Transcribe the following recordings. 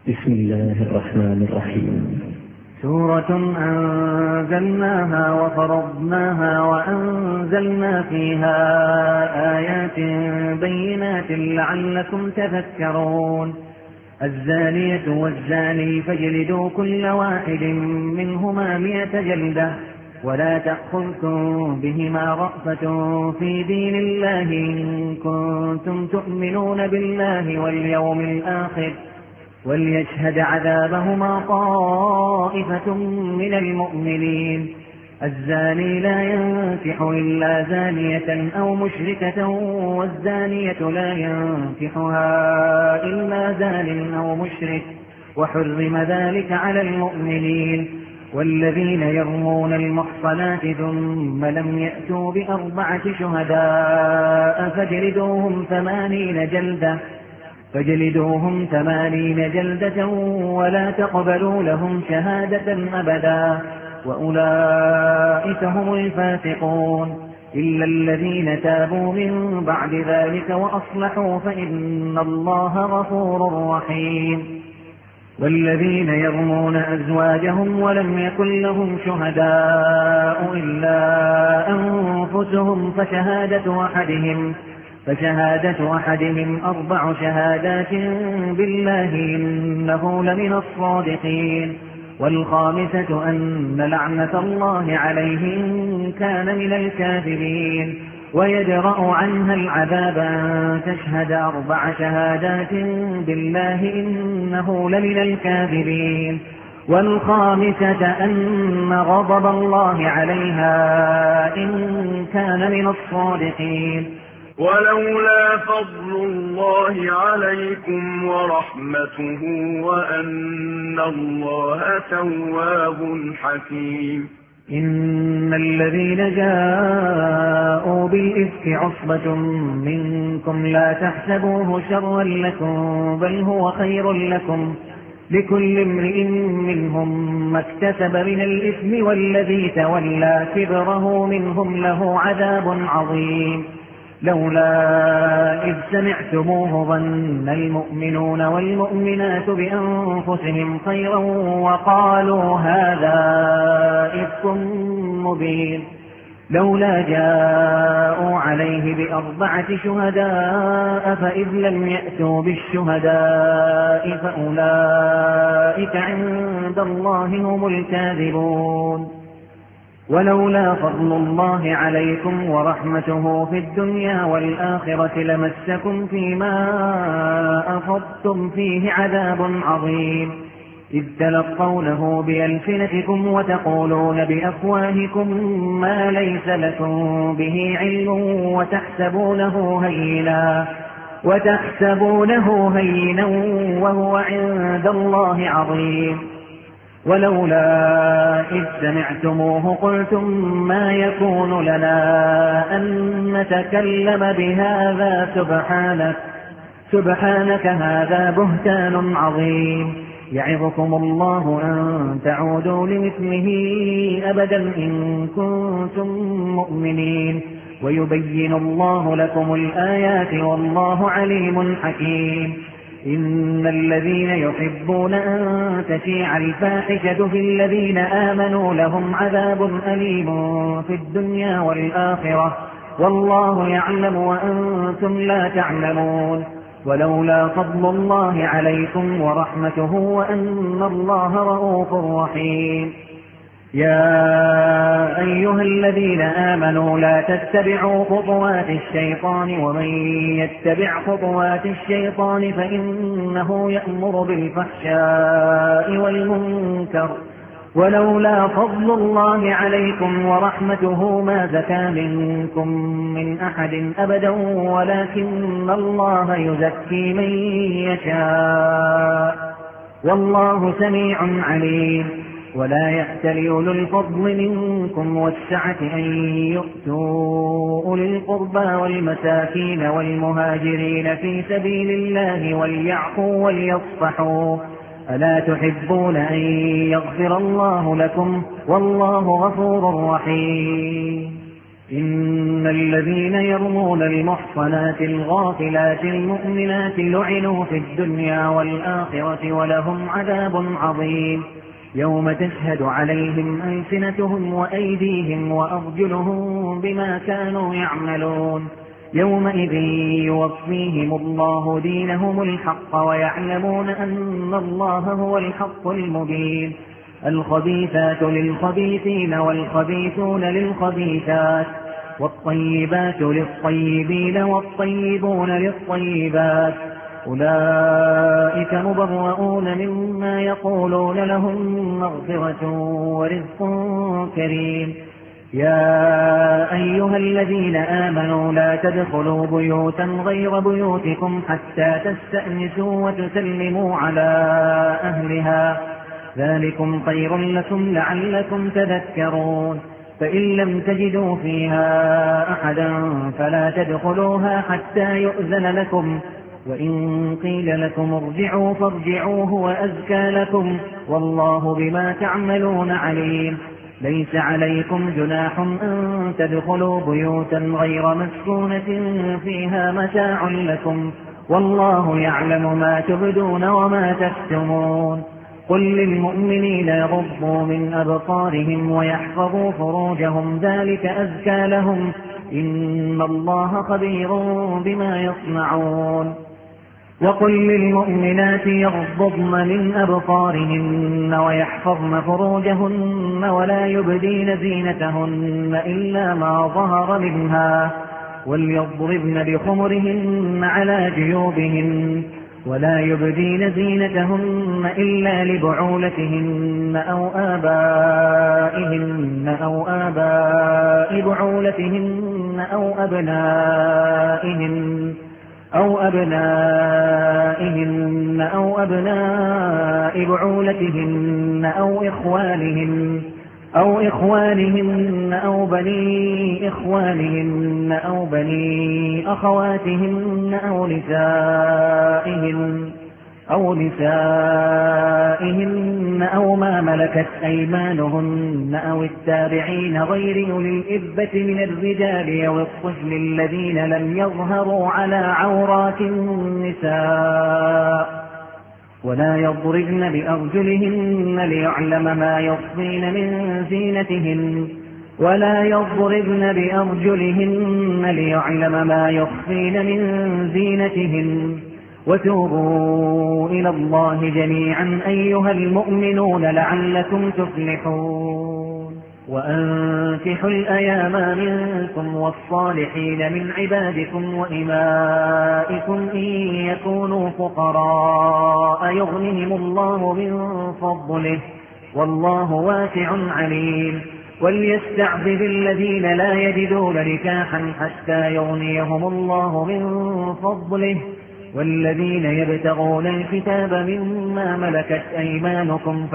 بسم الله الرحمن الرحيم. سورة أنزلناها وفرضناها وأنزلنا فيها آيات بينات لعلكم تذكرون. الزانية والزاني فاجلدوا كل واحد منهما 100 جلدة ولا تأخذكم بهما رأفة في دين الله إن كنتم تؤمنون بالله واليوم الآخر وليشهد عذابهما طائفة من المؤمنين. الزاني لا ينكح إلا زانية أو مشركة والزانية لا ينكحها إلا زان أو مشرك وحرم ذلك على المؤمنين. والذين يرمون المحصنات ثم لم يأتوا ب4 شهداء فاجلدوهم 80 جلدة ولا تقبلوا لهم شهادة أبدا وأولئك هم الفاسقون. إلا الذين تابوا من بعد ذلك وأصلحوا فإن الله غفور رحيم. والذين يرمون أزواجهم ولم يكن لهم شهداء إلا أنفسهم فشهادة أحدهم 4 شهادات بالله إنه لمن الصادقين. والخامسة أن لعنة الله عليه إن كان من الكاذبين. ويدرأ عنها العذاب أن تشهد 4 شهادات بالله إنه لمن الكاذبين. والخامسة أن غضب الله عليها إن كان من الصادقين. ولولا فضل الله عليكم ورحمته وأن الله تواب حكيم. إن الذين جاءوا بالإفك عصبة منكم لا تحسبوه شرا لكم بل هو خير لكم لكل امرئ منهم ما اكتسب من الإثم والذي تولى كبره منهم له عذاب عظيم. لولا إذ سمعتموه ظن المؤمنون والمؤمنات بأنفسهم خيرا وقالوا هذا إفك مبين. لولا جاءوا عليه ب4 شهداء فإذ لم يأتوا بالشهداء فأولئك عند الله هم الكاذبون. ولولا فضل الله عليكم ورحمته في الدنيا والآخرة لمسكم فيما أفضتم فيه عذاب عظيم. إذ تلقونه بألسنتكم وتقولون بأفواهكم ما ليس لكم به علم وتحسبونه هينا وهو عند الله عظيم. ولولا إذ سمعتموه قلتم ما يكون لنا أن نتكلم بهذا سبحانك هذا بهتان عظيم. يعظكم الله أن تعودوا لمثله أبدا إن كنتم مؤمنين ويبين الله لكم الآيات والله عليم حكيم. إن الذين يحبون أن تشيع الفاحشة في الذين آمنوا لهم عذاب أليم في الدنيا والآخرة والله يعلم وأنتم لا تعلمون. ولولا فضل الله عليكم ورحمته وأن الله رءوف رحيم. يا أيها الذين آمنوا لا تتبعوا خطوات الشيطان ومن يتبع خطوات الشيطان فإنه يأمر بالفحشاء والمنكر. ولولا فضل الله عليكم ورحمته ما زكى منكم من أحد أبدا ولكن الله يزكي من يشاء والله سميع عليم. ولا يأتل أولو الفضل منكم والسعة أن يؤتوا أولي القربى والمساكين والمهاجرين في سبيل الله وليعفوا وليصفحوا ألا تحبون أن يغفر الله لكم والله غفور رحيم. إن الذين يرمون المحصنات الغافلات المؤمنات لعنوا في الدنيا والآخرة ولهم عذاب عظيم يوم تشهد عليهم ألسنتهم وأيديهم وأرجلهم بما كانوا يعملون يومئذ يوفيهم الله دينهم الحق ويعلمون أن الله هو الحق المبين الخبيثات للخبيثين والخبيثون للخبيثات والطيبات للطيبين والطيبون للطيبات أولئك مبرؤون مما يقولون لهم مغفرة ورزق كريم يا أيها الذين آمنوا لا تدخلوا بيوتا غير بيوتكم حتى تستأنسوا وتسلموا على أهلها ذلكم خير لكم لعلكم تذكرون فإن لم تجدوا فيها أحدا فلا تدخلوها حتى يؤذن لكم وإن قيل لكم ارجعوا فارجعوا هو أزكى لكم والله بما تعملون عليم ليس عليكم جناح أن تدخلوا بيوتا غير مسكونة فيها متاع لكم والله يعلم ما تبدون وما تكتمون قل للمؤمنين يغضوا من أبصارهم ويحفظوا فروجهم ذلك أزكى لهم إن الله خبير بما يصنعون وقل للمؤمنات يغضضن من أبصارهن ويحفظن فروجهن ولا يبدين زينتهن إلا ما ظهر منها وليضربن بخمرهن على جيوبهن ولا يبدين زينتهن إلا لبعولتهن أو آباء بعولتهن أو أبنائهن أو أبناء بعولتهن أو إخوانهن أو بني إخوانهن أو بني أخواتهن أو نسائهن أو ما ملكت أيمانهن أو التابعين غير أولي الإربة من الرجال أو الطفل الذين لم يظهروا على عورات النساء ولا يضربن بأرجلهن ليعلم ما يخفين من زينتهن وتوبوا إلى الله جميعا أيها المؤمنون لعلكم تفلحون وأنكحوا الأيام منكم والصالحين من عبادكم وإمائكم إن يكونوا فقراء يغنهم الله من فضله والله واسع عليم وليستعذب الذين لا يجدون نكاحا حتى يغنيهم الله من فضله والذين يبتغون الكتاب مما ملكت أيمانكم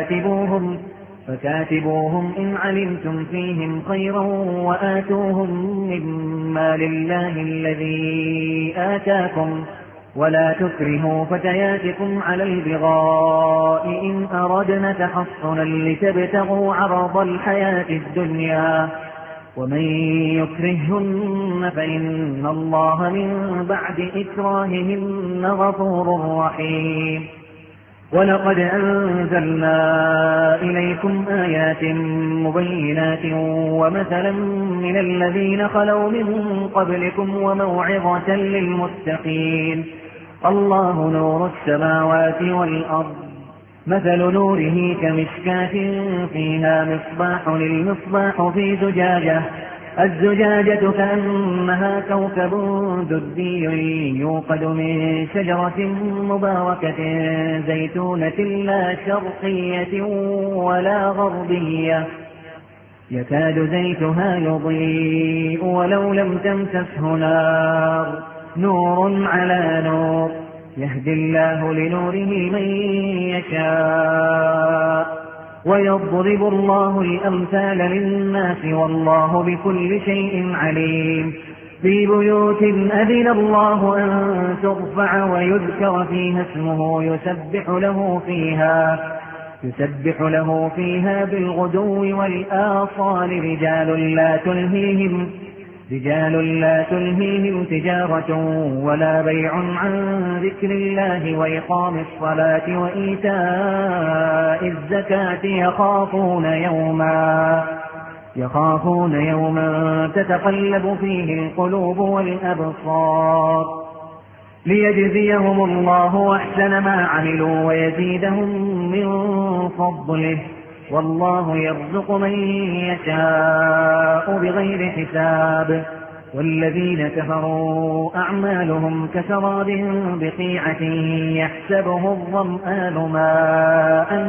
فكاتبوهم إن علمتم فيهم خيرا وآتوهم مما لله الذي آتاكم ولا تكرهوا فتياتكم على البغاء إن أردنا تحصنا لتبتغوا عرض الحياة الدنيا ومن يكرهن فإن الله من بعد إكراههن غفور رحيم ولقد أنزلنا إليكم آيات مبينات ومثلا من الذين خلوا من قبلكم وموعظة للمتقين الله نور السماوات والأرض مثل نوره كمشكاة فيها مصباح المصباح في زجاجة الزجاجة كأنها كوكب دري يوقد من شجرة مباركة زيتونة لا شرقية ولا غربية يكاد زيتها يضيء ولو لم تمسسه نار نور على نور يهدي الله لنوره من يشاء ويضرب الله الأمثال للناس والله بكل شيء عليم في بيوت أذن الله أن ترفع ويذكر فيها اسمه يسبح له فيها بالغدو والآصال رجال لا تلهيهم تجارة ولا بيع عن ذكر الله وإقام الصلاة وإيتاء الزكاة يخافون يوما تتقلب فيه القلوب والأبصار ليجزيهم الله أحسن ما عملوا ويزيدهم من فضله والله يرزق من يشاء بغير حساب. والذين كفروا أعمالهم كسراب بقيعة يحسبه الظمآن ماء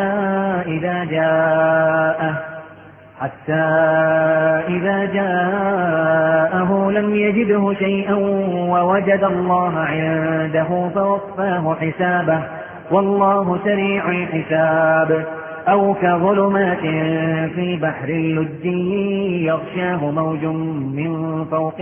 حتى إذا جاءه لم يجده شيئا ووجد الله عنده فوفاه حسابه والله سريع الحساب. أو كظلمات في بحر لجي يغشاه موج من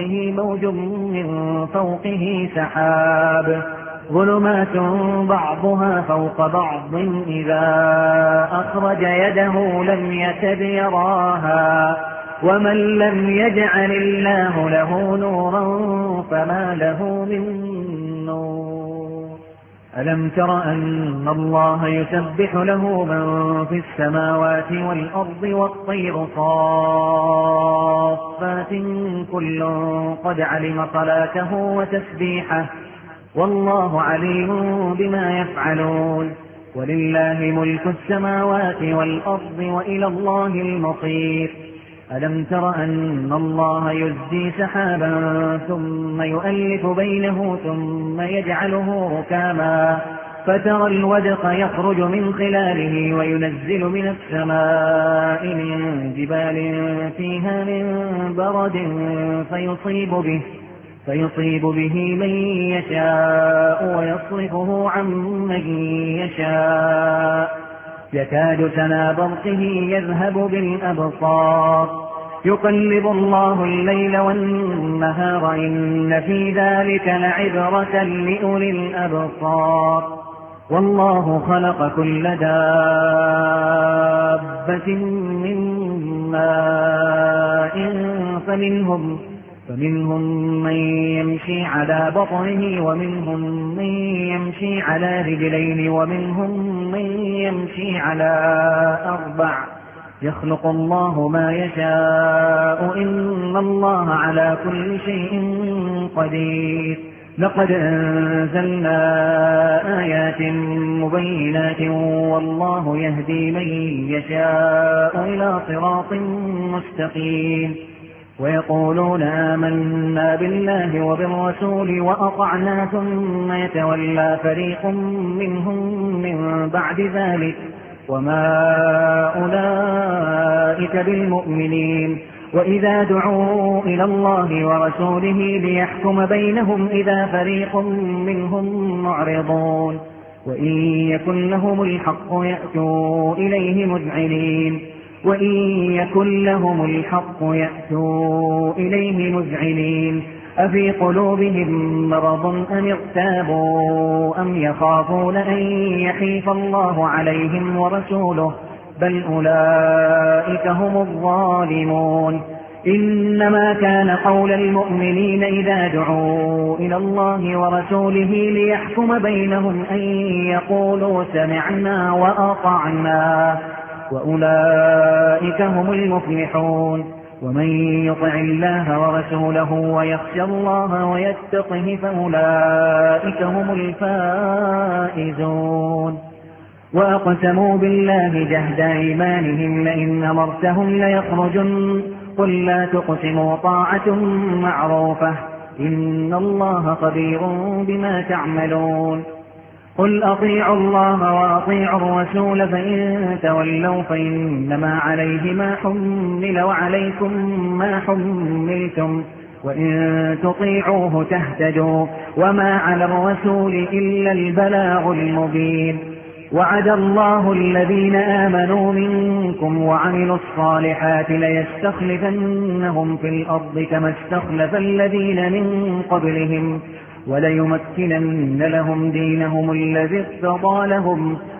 فوقه سحاب ظلمات بعضها فوق بعض إذا أخرج يده لم يكد يراها ومن لم يجعل الله له نورا فما له من نور. ألم تر أن الله يسبح له من في السماوات والأرض والطير صافات كل قد علم صلاته وتسبيحه والله عليم بما يفعلون. ولله ملك السماوات والأرض وإلى الله المصير. ألم تر أن الله يزجي سحابا ثم يؤلف بينه ثم يجعله ركاما فترى الودق يخرج من خلاله وينزل من السماء من جبال فيها من برد فيصيب به من يشاء ويصرفه عن من يشاء يكاد سنا برقه يذهب بالأبصار يقلب الله الليل والنهار إن في ذلك لعبرة لأولي الأبصار. والله خلق كل دابة من ماء فمنهم من يمشي على بطنه ومنهم من يمشي على رجلين ومنهم من يمشي على أربع يخلق الله ما يشاء إن الله على كل شيء قدير. لقد أنزلنا آيات مبينات والله يهدي من يشاء إلى صراط مستقيم. ويقولون آمنا بالله وبالرسول وأطعنا ثم يتولى فريق منهم من بعد ذلك وما أولئك بالمؤمنين. وإذا دعوا إلى الله ورسوله ليحكم بينهم إذا فريق منهم معرضون وإن يكن لهم الحق يأتوا إليه مذعنين أفي قلوبهم مرض أم ارتابوا أم يخافون أن يحيف الله عليهم ورسوله بل أولئك هم الظالمون. إنما كان قول المؤمنين إذا دعوا إلى الله ورسوله ليحكم بينهم أن يقولوا سمعنا وأطعنا وأولئك هم المفلحون. ومن يطع الله ورسوله ويخشى الله ويتقه فأولئك هم الفائزون. وأقسموا بالله جهد أيمانهم لئن أمرتهم ليخرجن قل لا تقسموا طاعة معروفة إن الله خبير بما تعملون. قل أطيعوا الله وأطيعوا الرسول فإن تولوا فإنما عليه ما حمل وعليكم ما حملتم وإن تطيعوه تهتدوا وما على الرسول إلا البلاغ المبين. وعد الله الذين آمنوا منكم وعملوا الصالحات ليستخلفنهم في الأرض كما استخلف الذين من قبلهم وليمكنن لهم دينهم الذي ارتضى لهم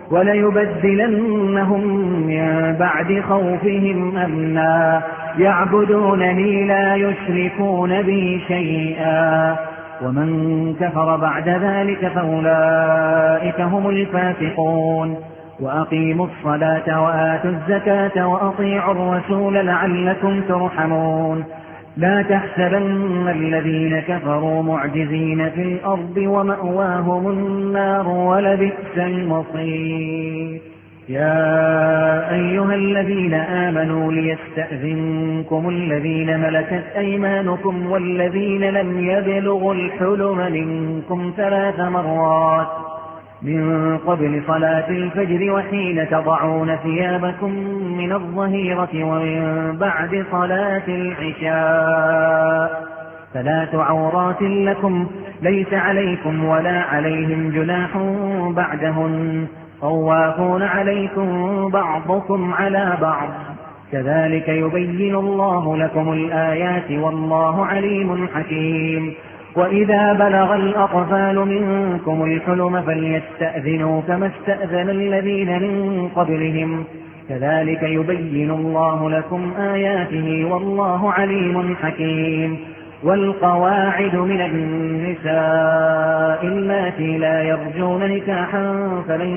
وليبدلنهم من بعد خوفهم أمنا يعبدونني لا يشركون بي شيئا ومن كفر بعد ذلك فأولئك هم الفاسقون وأقيموا الصلاة وآتوا الزكاة وأطيعوا الرسول لعلكم ترحمون لا تحسبن الذين كفروا معجزين في الأرض ومأواهم النار ولبئس المصير يا أيها الذين آمنوا ليستأذنكم الذين ملكت أيمانكم والذين لم يبلغوا الحلم منكم 3 مرات من قبل صلاة الفجر وحين تضعون ثيابكم من الظهيرة ومن بعد صلاة العشاء 3 عورات لكم ليس عليكم ولا عليهم جناح بعدهن طوافون عليكم بعضكم على بعض كذلك يبين الله لكم الآيات والله عليم حكيم وإذا بلغ الأطفال منكم الحلم فليستأذنوا كما استأذن الذين من قبلهم كذلك يبين الله لكم آياته والله عليم حكيم والقواعد من النساء اللاتي لا يرجون نكاحا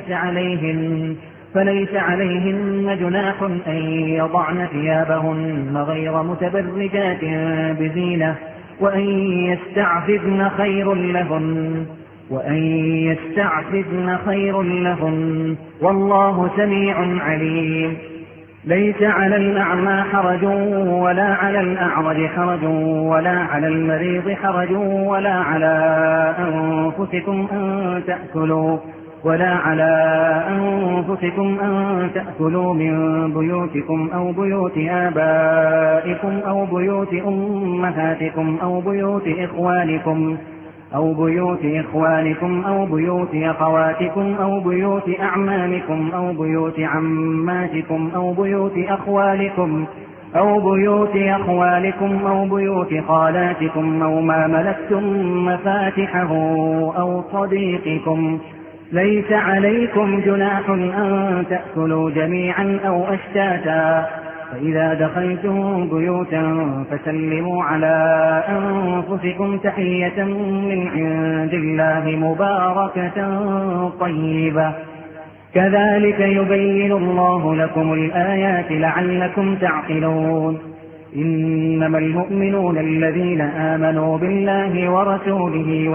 فليس عليهن جناح أن يضعن ثيابهن غير متبرجات بزينة وأن يستعففن خير لهن والله سميع عليم ليس على الأعمى حرج ولا على الأعرج حرج ولا على المريض حرج ولا على أنفسكم أن تأكلوا من بيوتكم أو بيوت آبائكم أو بيوت أمهاتكم أو بيوت إخوانكم أو بيوت أخواتكم أو بيوت أعمامكم أو بيوت عماتكم أو بيوت أخوالكم أو بيوت خالاتكم أو ما ملكتم مفاتحه أو صديقكم ليس عليكم جناح أن تأكلوا جميعا أو أشتاتا فإذا دخلتم بيوتا فسلموا على أنفسكم تحية من عند الله مباركة طيبة كذلك يبين الله لكم الآيات لعلكم تعقلون إنما المؤمنون الذين آمنوا بالله ورسوله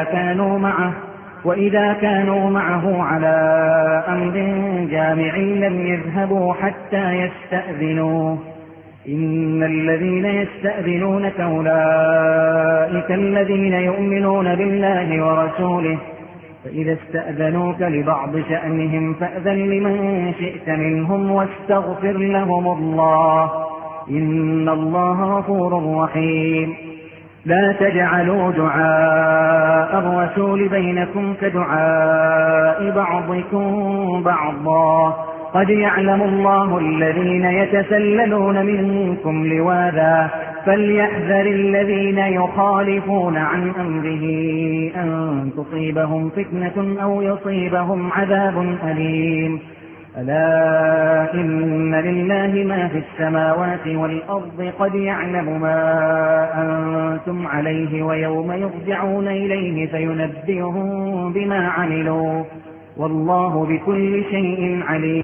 وإذا كانوا معه على أمر جامع لم يذهبوا حتى يستأذنوه إن الذين يستأذنونك أولئك الذين يؤمنون بالله ورسوله فإذا استأذنوك لبعض شأنهم فأذن لمن شئت منهم واستغفر لهم الله إن الله غفور رحيم لا تجعلوا دعاء الرسول بينكم كدعاء بعضكم بعضا قد يعلم الله الذين يتسللون منكم لواذا فليحذر الذين يخالفون عن أمره أن تصيبهم فتنة أو يصيبهم عذاب أليم ألا إن لله ما في السماوات والأرض قد يعلم ما أنتم عليه ويوم يرجعون إليه فينبئهم بما عملوا والله بكل شيء عليم